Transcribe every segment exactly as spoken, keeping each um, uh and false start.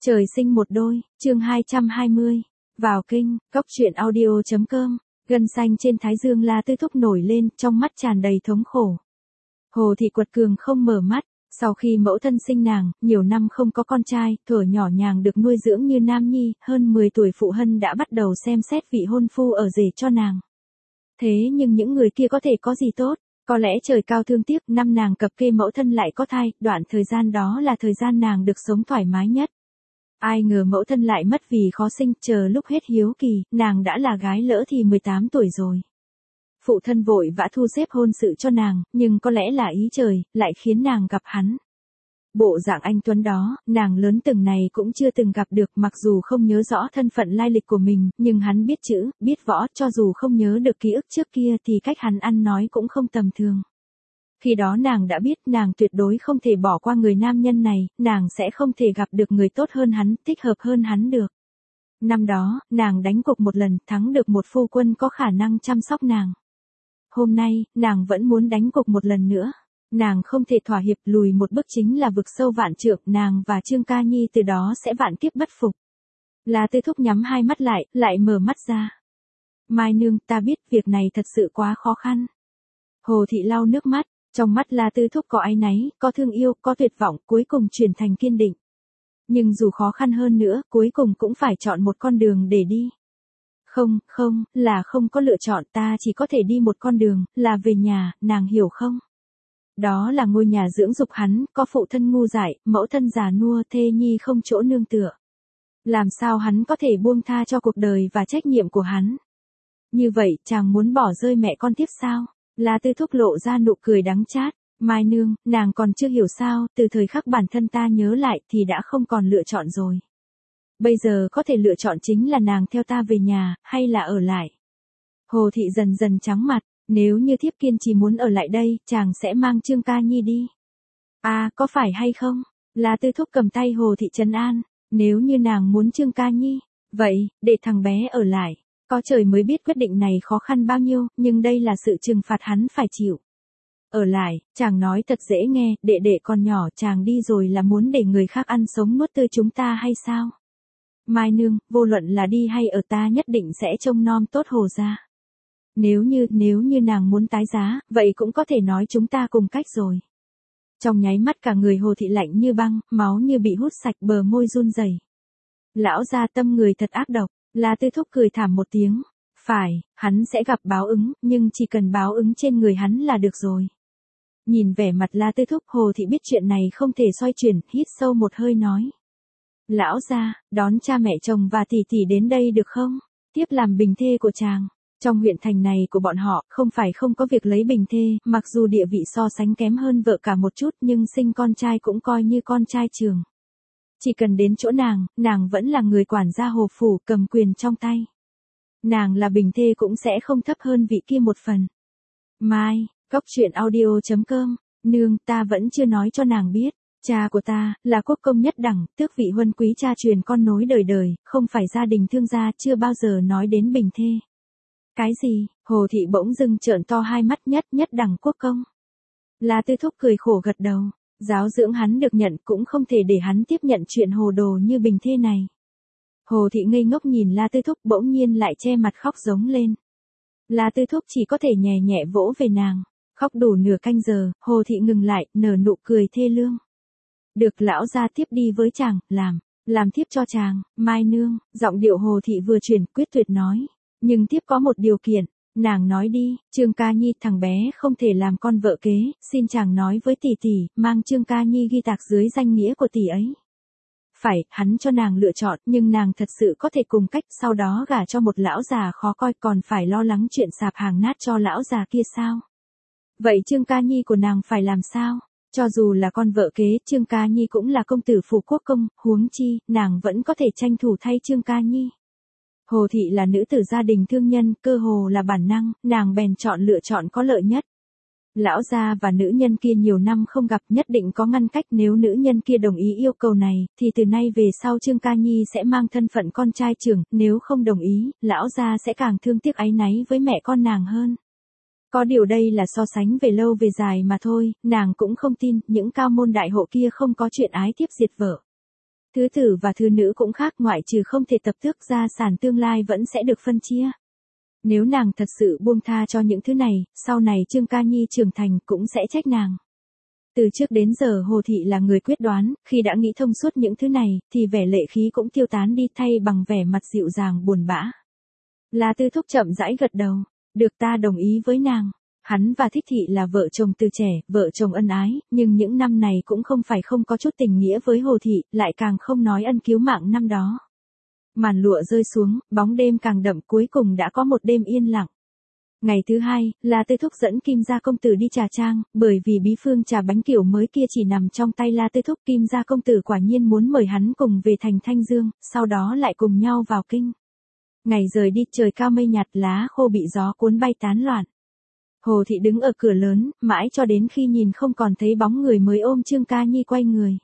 Trời sinh một đôi, chương hai trăm hai mươi. Vào kinh, cốc truyện audio chấm com. Gân xanh trên thái dương La Tư Thúc nổi lên, trong mắt tràn đầy thống khổ. Hồ Thị quật cường không mở mắt, sau khi mẫu thân sinh nàng, nhiều năm không có con trai, thuở nhỏ nhàng được nuôi dưỡng như nam nhi, hơn mười tuổi phụ hân đã bắt đầu xem xét vị hôn phu ở rể cho nàng. Thế nhưng những người kia có thể có gì tốt? Có lẽ trời cao thương tiếc, năm nàng cập kê mẫu thân lại có thai, đoạn thời gian đó là thời gian nàng được sống thoải mái nhất. Ai ngờ mẫu thân lại mất vì khó sinh, chờ lúc hết hiếu kỳ, nàng đã là gái lỡ thì mười tám tuổi rồi. Phụ thân vội vã thu xếp hôn sự cho nàng, nhưng có lẽ là ý trời, lại khiến nàng gặp hắn. Bộ dạng anh tuấn đó, nàng lớn từng này cũng chưa từng gặp được, mặc dù không nhớ rõ thân phận lai lịch của mình, nhưng hắn biết chữ, biết võ, cho dù không nhớ được ký ức trước kia thì cách hắn ăn nói cũng không tầm thường. Khi đó nàng đã biết nàng tuyệt đối không thể bỏ qua người nam nhân này, nàng sẽ không thể gặp được người tốt hơn hắn, thích hợp hơn hắn được. Năm đó, nàng đánh cuộc một lần, thắng được một phu quân có khả năng chăm sóc nàng. Hôm nay, nàng vẫn muốn đánh cuộc một lần nữa. Nàng không thể thỏa hiệp, lùi một bước chính là vực sâu vạn trượng, nàng và Trương Ca Nhi từ đó sẽ vạn kiếp bất phục. La Tư Thúc nhắm hai mắt lại, lại mở mắt ra. Mai nương, ta biết việc này thật sự quá khó khăn. Hồ Thị lau nước mắt, trong mắt La Tư Thúc có áy náy, có thương yêu, có tuyệt vọng, cuối cùng chuyển thành kiên định. Nhưng dù khó khăn hơn nữa, cuối cùng cũng phải chọn một con đường để đi. Không, không, là không có lựa chọn, ta chỉ có thể đi một con đường, là về nhà, nàng hiểu không? Đó là ngôi nhà dưỡng dục hắn, có phụ thân ngu dại, mẫu thân già nua, thê nhi không chỗ nương tựa. Làm sao hắn có thể buông tha cho cuộc đời và trách nhiệm của hắn? Như vậy, chàng muốn bỏ rơi mẹ con tiếp sao? La Tư Thúc lộ ra nụ cười đắng chát. Mai nương, nàng còn chưa hiểu sao, từ thời khắc bản thân ta nhớ lại thì đã không còn lựa chọn rồi. Bây giờ có thể lựa chọn chính là nàng theo ta về nhà, hay là ở lại. Hồ Thị dần dần trắng mặt, nếu như thiếp kiên trì muốn ở lại đây, chàng sẽ mang Trương Ca Nhi đi. À, có phải hay không? La Tư Thúc cầm tay Hồ Thị trấn an, nếu như nàng muốn Trương Ca Nhi, vậy, để thằng bé ở lại. Có trời mới biết quyết định này khó khăn bao nhiêu, nhưng đây là sự trừng phạt hắn phải chịu. Ở lại, chàng nói thật dễ nghe, đệ đệ còn nhỏ, chàng đi rồi là muốn để người khác ăn sống nuốt tươi chúng ta hay sao? Mai nương, vô luận là đi hay ở ta nhất định sẽ trông nom tốt Hồ gia. Nếu như, nếu như nàng muốn tái giá, vậy cũng có thể nói chúng ta cùng cách rồi. Trong nháy mắt cả người Hồ Thị lạnh như băng, máu như bị hút sạch, bờ môi run rẩy. Lão gia tâm người thật ác độc. La Tư Thúc cười thảm một tiếng. Phải, hắn sẽ gặp báo ứng, nhưng chỉ cần báo ứng trên người hắn là được rồi. Nhìn vẻ mặt La Tư Thúc, Hồ Thị biết chuyện này không thể xoay chuyển, hít sâu một hơi nói. Lão gia, đón cha mẹ chồng và tỷ tỷ đến đây được không? Tiếp làm bình thê của chàng. Trong huyện thành này của bọn họ, không phải không có việc lấy bình thê, mặc dù địa vị so sánh kém hơn vợ cả một chút nhưng sinh con trai cũng coi như con trai trường. Chỉ cần đến chỗ nàng, nàng vẫn là người quản gia Hồ phủ, cầm quyền trong tay. Nàng là bình thê cũng sẽ không thấp hơn vị kia một phần. Mai, cốc truyện audio chấm com, nương, ta vẫn chưa nói cho nàng biết. Cha của ta, là quốc công nhất đẳng, tước vị huân quý cha truyền con nối đời đời, không phải gia đình thương gia, chưa bao giờ nói đến bình thê. Cái gì? Hồ Thị bỗng dưng trợn to hai mắt, nhất nhất đẳng quốc công. La Tư Thúc cười khổ gật đầu. Giáo dưỡng hắn được nhận cũng không thể để hắn tiếp nhận chuyện hồ đồ như bình thê này. Hồ Thị ngây ngốc nhìn La Tư Thúc, bỗng nhiên lại che mặt khóc giống lên. La Tư Thúc chỉ có thể nhẹ nhẹ vỗ về nàng. Khóc đủ nửa canh giờ, Hồ Thị ngừng lại, nở nụ cười thê lương. Được, lão gia tiếp đi với chàng, làm, làm thiếp cho chàng. Mai nương, giọng điệu Hồ Thị vừa chuyển, quyết tuyệt nói. Nhưng thiếp có một điều kiện. Nàng nói đi, Trương Ca Nhi, thằng bé không thể làm con vợ kế, xin chàng nói với tỷ tỷ, mang Trương Ca Nhi ghi tạc dưới danh nghĩa của tỷ ấy. Phải, hắn cho nàng lựa chọn, nhưng nàng thật sự có thể cùng cách, sau đó gả cho một lão già khó coi, còn phải lo lắng chuyện sạp hàng nát cho lão già kia sao? Vậy Trương Ca Nhi của nàng phải làm sao? Cho dù là con vợ kế, Trương Ca Nhi cũng là công tử phủ quốc công, huống chi, nàng vẫn có thể tranh thủ thay Trương Ca Nhi. Hồ Thị là nữ tử gia đình thương nhân, cơ hồ là bản năng, nàng bèn chọn lựa chọn có lợi nhất. Lão gia và nữ nhân kia nhiều năm không gặp, nhất định có ngăn cách, nếu nữ nhân kia đồng ý yêu cầu này, thì từ nay về sau Trương Ca Nhi sẽ mang thân phận con trai trưởng, nếu không đồng ý, lão gia sẽ càng thương tiếc áy náy với mẹ con nàng hơn. Có điều đây là so sánh về lâu về dài mà thôi, nàng cũng không tin, những cao môn đại hộ kia không có chuyện ái thiếp diệt vợ. Thứ tử và thứ nữ cũng khác, ngoại trừ không thể tập tước, gia sản tương lai vẫn sẽ được phân chia. Nếu nàng thật sự buông tha cho những thứ này, sau này Trương Ca Nhi trưởng thành cũng sẽ trách nàng. Từ trước đến giờ Hồ Thị là người quyết đoán, khi đã nghĩ thông suốt những thứ này, thì vẻ lệ khí cũng tiêu tán đi, thay bằng vẻ mặt dịu dàng buồn bã. La Tư Thúc chậm rãi gật đầu, được, ta đồng ý với nàng. Hắn và Thích Thị là vợ chồng từ trẻ, vợ chồng ân ái, nhưng những năm này cũng không phải không có chút tình nghĩa với Hồ Thị, lại càng không nói ân cứu mạng năm đó. Màn lụa rơi xuống, bóng đêm càng đậm, cuối cùng đã có một đêm yên lặng. Ngày thứ hai, La Tư Thúc dẫn Kim Gia Công Tử đi trà trang, bởi vì bí phương trà bánh kiểu mới kia chỉ nằm trong tay La Tư Thúc. Kim Gia Công Tử quả nhiên muốn mời hắn cùng về thành Thanh Dương, sau đó lại cùng nhau vào kinh. Ngày rời đi, trời cao mây nhạt, lá khô bị gió cuốn bay tán loạn. Hồ Thị đứng ở cửa lớn, mãi cho đến khi nhìn không còn thấy bóng người mới ôm Trương Ca Nhi quay người.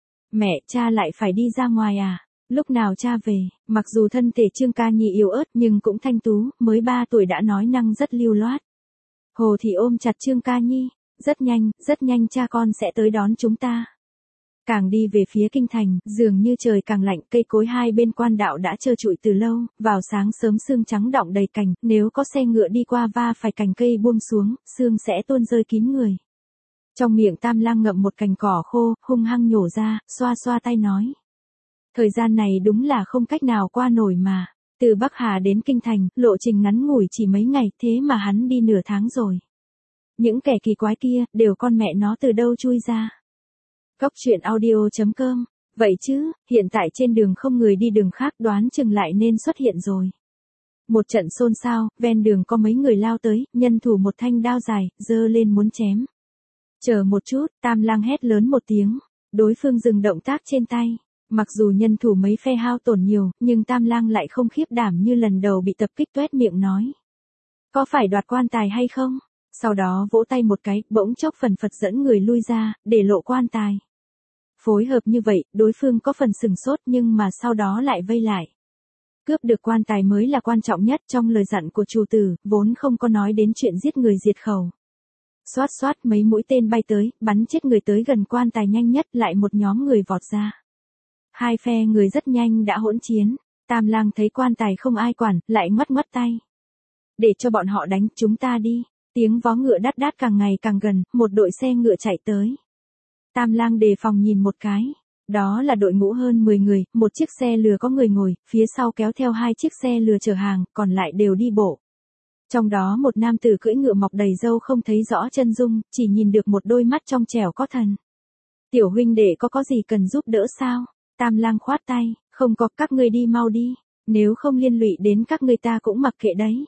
Mẹ, cha lại phải đi ra ngoài à? Lúc nào cha về? Mặc dù thân thể Trương Ca Nhi yếu ớt nhưng cũng thanh tú, mới ba tuổi đã nói năng rất lưu loát. Hồ Thị ôm chặt Trương Ca Nhi, rất nhanh, rất nhanh cha con sẽ tới đón chúng ta. Càng đi về phía kinh thành, dường như trời càng lạnh, cây cối hai bên quan đạo đã trơ trụi từ lâu, vào sáng sớm sương trắng đọng đầy cành, nếu có xe ngựa đi qua va phải cành cây buông xuống, sương sẽ tuôn rơi kín người. Trong miệng Tam Lang ngậm một cành cỏ khô, hung hăng nhổ ra, xoa xoa tay nói. Thời gian này đúng là không cách nào qua nổi mà. Từ Bắc Hà đến Kinh Thành, lộ trình ngắn ngủi chỉ mấy ngày, thế mà hắn đi nửa tháng rồi. Những kẻ kỳ quái kia, đều con mẹ nó từ đâu chui ra. Cóc truyện audio chấm com. Vậy chứ, hiện tại trên đường không người đi đường khác, đoán chừng lại nên xuất hiện rồi. Một trận xôn xao, ven đường có mấy người lao tới, nhân thủ một thanh đao dài, giơ lên muốn chém. Chờ một chút, Tam Lang hét lớn một tiếng. Đối phương dừng động tác trên tay. Mặc dù nhân thủ mấy phe hao tổn nhiều, nhưng Tam Lang lại không khiếp đảm như lần đầu bị tập kích, toét miệng nói. Có phải đoạt quan tài hay không? Sau đó vỗ tay một cái, bỗng chốc phần phật dẫn người lui ra, để lộ quan tài. Phối hợp như vậy, đối phương có phần sừng sốt nhưng mà sau đó lại vây lại. Cướp được quan tài mới là quan trọng nhất, trong lời dặn của chủ tử, vốn không có nói đến chuyện giết người diệt khẩu. Xoát xoát mấy mũi tên bay tới, bắn chết người tới gần quan tài nhanh nhất, lại một nhóm người vọt ra. Hai phe người rất nhanh đã hỗn chiến, Tam Lang thấy quan tài không ai quản, lại ngoắt ngoắt tay. Để cho bọn họ đánh, chúng ta đi. Tiếng vó ngựa đát đát càng ngày càng gần, một đội xe ngựa chạy tới. Tam Lang đề phòng nhìn một cái. Đó là đội ngũ hơn mười người, một chiếc xe lừa có người ngồi, phía sau kéo theo hai chiếc xe lừa chở hàng, còn lại đều đi bộ. Trong đó một nam tử cưỡi ngựa mọc đầy râu không thấy rõ chân dung, chỉ nhìn được một đôi mắt trong trẻo có thần. Tiểu huynh đệ có có gì cần giúp đỡ sao? Tam Lang khoát tay, không có, các ngươi đi mau đi, nếu không liên lụy đến các ngươi ta cũng mặc kệ đấy.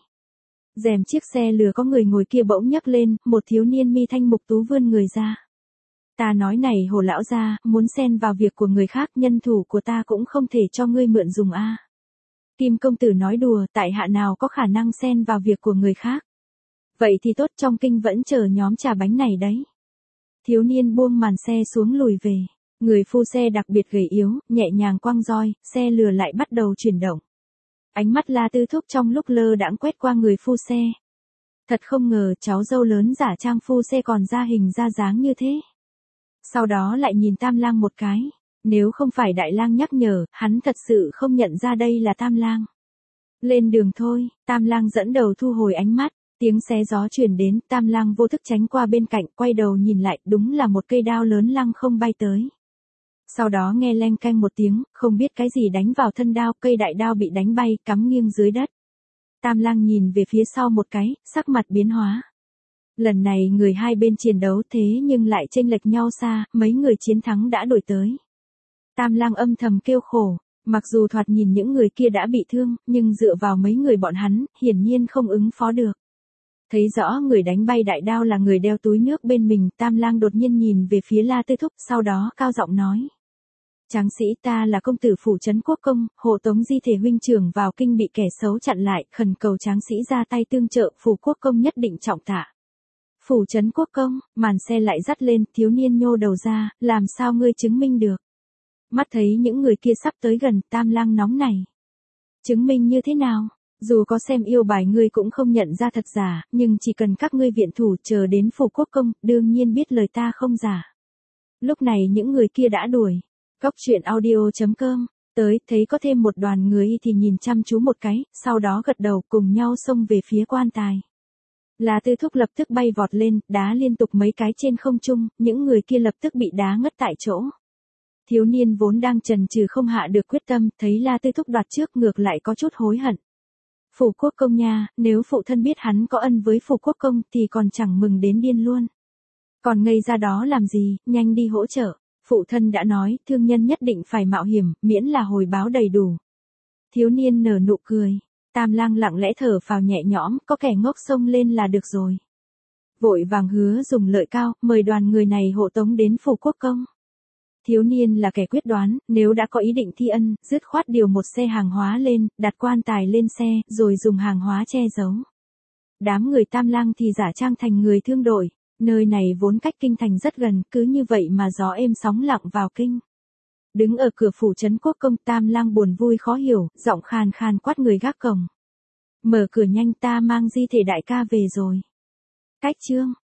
Rèm chiếc xe lừa có người ngồi kia bỗng nhấc lên, một thiếu niên mi thanh mục tú vươn người ra. Ta nói này Hồ lão gia, muốn xen vào việc của người khác, nhân thủ của ta cũng không thể cho ngươi mượn dùng a. Kim công tử nói đùa, tại hạ nào có khả năng xen vào việc của người khác. Vậy thì tốt, trong kinh vẫn chờ nhóm trà bánh này đấy. Thiếu niên buông màn xe xuống lùi về. Người phu xe đặc biệt gầy yếu, nhẹ nhàng quăng roi, xe lừa lại bắt đầu chuyển động. Ánh mắt La Tư Thúc trong lúc lơ đãng quét qua người phu xe. Thật không ngờ cháu dâu lớn giả trang phu xe còn ra hình ra dáng như thế. Sau đó lại nhìn Tam Lang một cái. Nếu không phải Đại Lang nhắc nhở, hắn thật sự không nhận ra đây là Tam Lang. Lên đường thôi, Tam Lang dẫn đầu thu hồi ánh mắt. Tiếng xé gió truyền đến, Tam Lang vô thức tránh qua bên cạnh, quay đầu nhìn lại, đúng là một cây đao lớn lăng không bay tới. Sau đó nghe leng canh một tiếng, không biết cái gì đánh vào thân đao, cây đại đao bị đánh bay, cắm nghiêng dưới đất. Tam Lang nhìn về phía sau một cái, sắc mặt biến hóa. Lần này người hai bên chiến đấu thế nhưng lại chênh lệch nhau xa, mấy người chiến thắng đã đổi tới. Tam Lang âm thầm kêu khổ, mặc dù thoạt nhìn những người kia đã bị thương, nhưng dựa vào mấy người bọn hắn, hiển nhiên không ứng phó được. Thấy rõ người đánh bay đại đao là người đeo túi nước bên mình, Tam Lang đột nhiên nhìn về phía La Tư Thúc, sau đó cao giọng nói. Tráng sĩ, ta là công tử phủ trấn quốc công, hộ tống di thể huynh trưởng vào kinh bị kẻ xấu chặn lại, khẩn cầu tráng sĩ ra tay tương trợ, phủ quốc công nhất định trọng tạ. Phủ trấn quốc công, màn xe lại dắt lên, thiếu niên nhô đầu ra, làm sao ngươi chứng minh được? Mắt thấy những người kia sắp tới gần, Tam Lang nóng này. Chứng minh như thế nào? Dù có xem yêu bài ngươi cũng không nhận ra thật giả, nhưng chỉ cần các ngươi viện thủ chờ đến phủ quốc công, đương nhiên biết lời ta không giả. Lúc này những người kia đã đuổi. Cốc truyện audio chấm com. Tới, thấy có thêm một đoàn người thì nhìn chăm chú một cái, sau đó gật đầu cùng nhau xông về phía quan tài. La Tư Thúc lập tức bay vọt lên, đá liên tục mấy cái trên không trung, những người kia lập tức bị đá ngất tại chỗ. Thiếu niên vốn đang chần chừ không hạ được quyết tâm, thấy La Tư Thúc đoạt trước ngược lại có chút hối hận. Phủ Quốc Công nha, nếu phụ thân biết hắn có ân với Phủ Quốc Công thì còn chẳng mừng đến điên luôn. Còn ngây ra đó làm gì, nhanh đi hỗ trợ. Phụ thân đã nói, thương nhân nhất định phải mạo hiểm, miễn là hồi báo đầy đủ. Thiếu niên nở nụ cười. Tam Lang lặng lẽ thở phào nhẹ nhõm, có kẻ ngốc xông lên là được rồi. Vội vàng hứa dùng lợi cao, mời đoàn người này hộ tống đến Phủ Quốc Công. Thiếu niên là kẻ quyết đoán, nếu đã có ý định thi ân, dứt khoát điều một xe hàng hóa lên, đặt quan tài lên xe, rồi dùng hàng hóa che giấu. Đám người Tam Lang thì giả trang thành người thương đội, nơi này vốn cách kinh thành rất gần, cứ như vậy mà gió êm sóng lặng vào kinh. Đứng ở cửa phủ trấn Quốc Công, Tam Lang buồn vui khó hiểu, giọng khàn khàn quát người gác cổng. Mở cửa nhanh, ta mang di thể đại ca về rồi. Cách chương.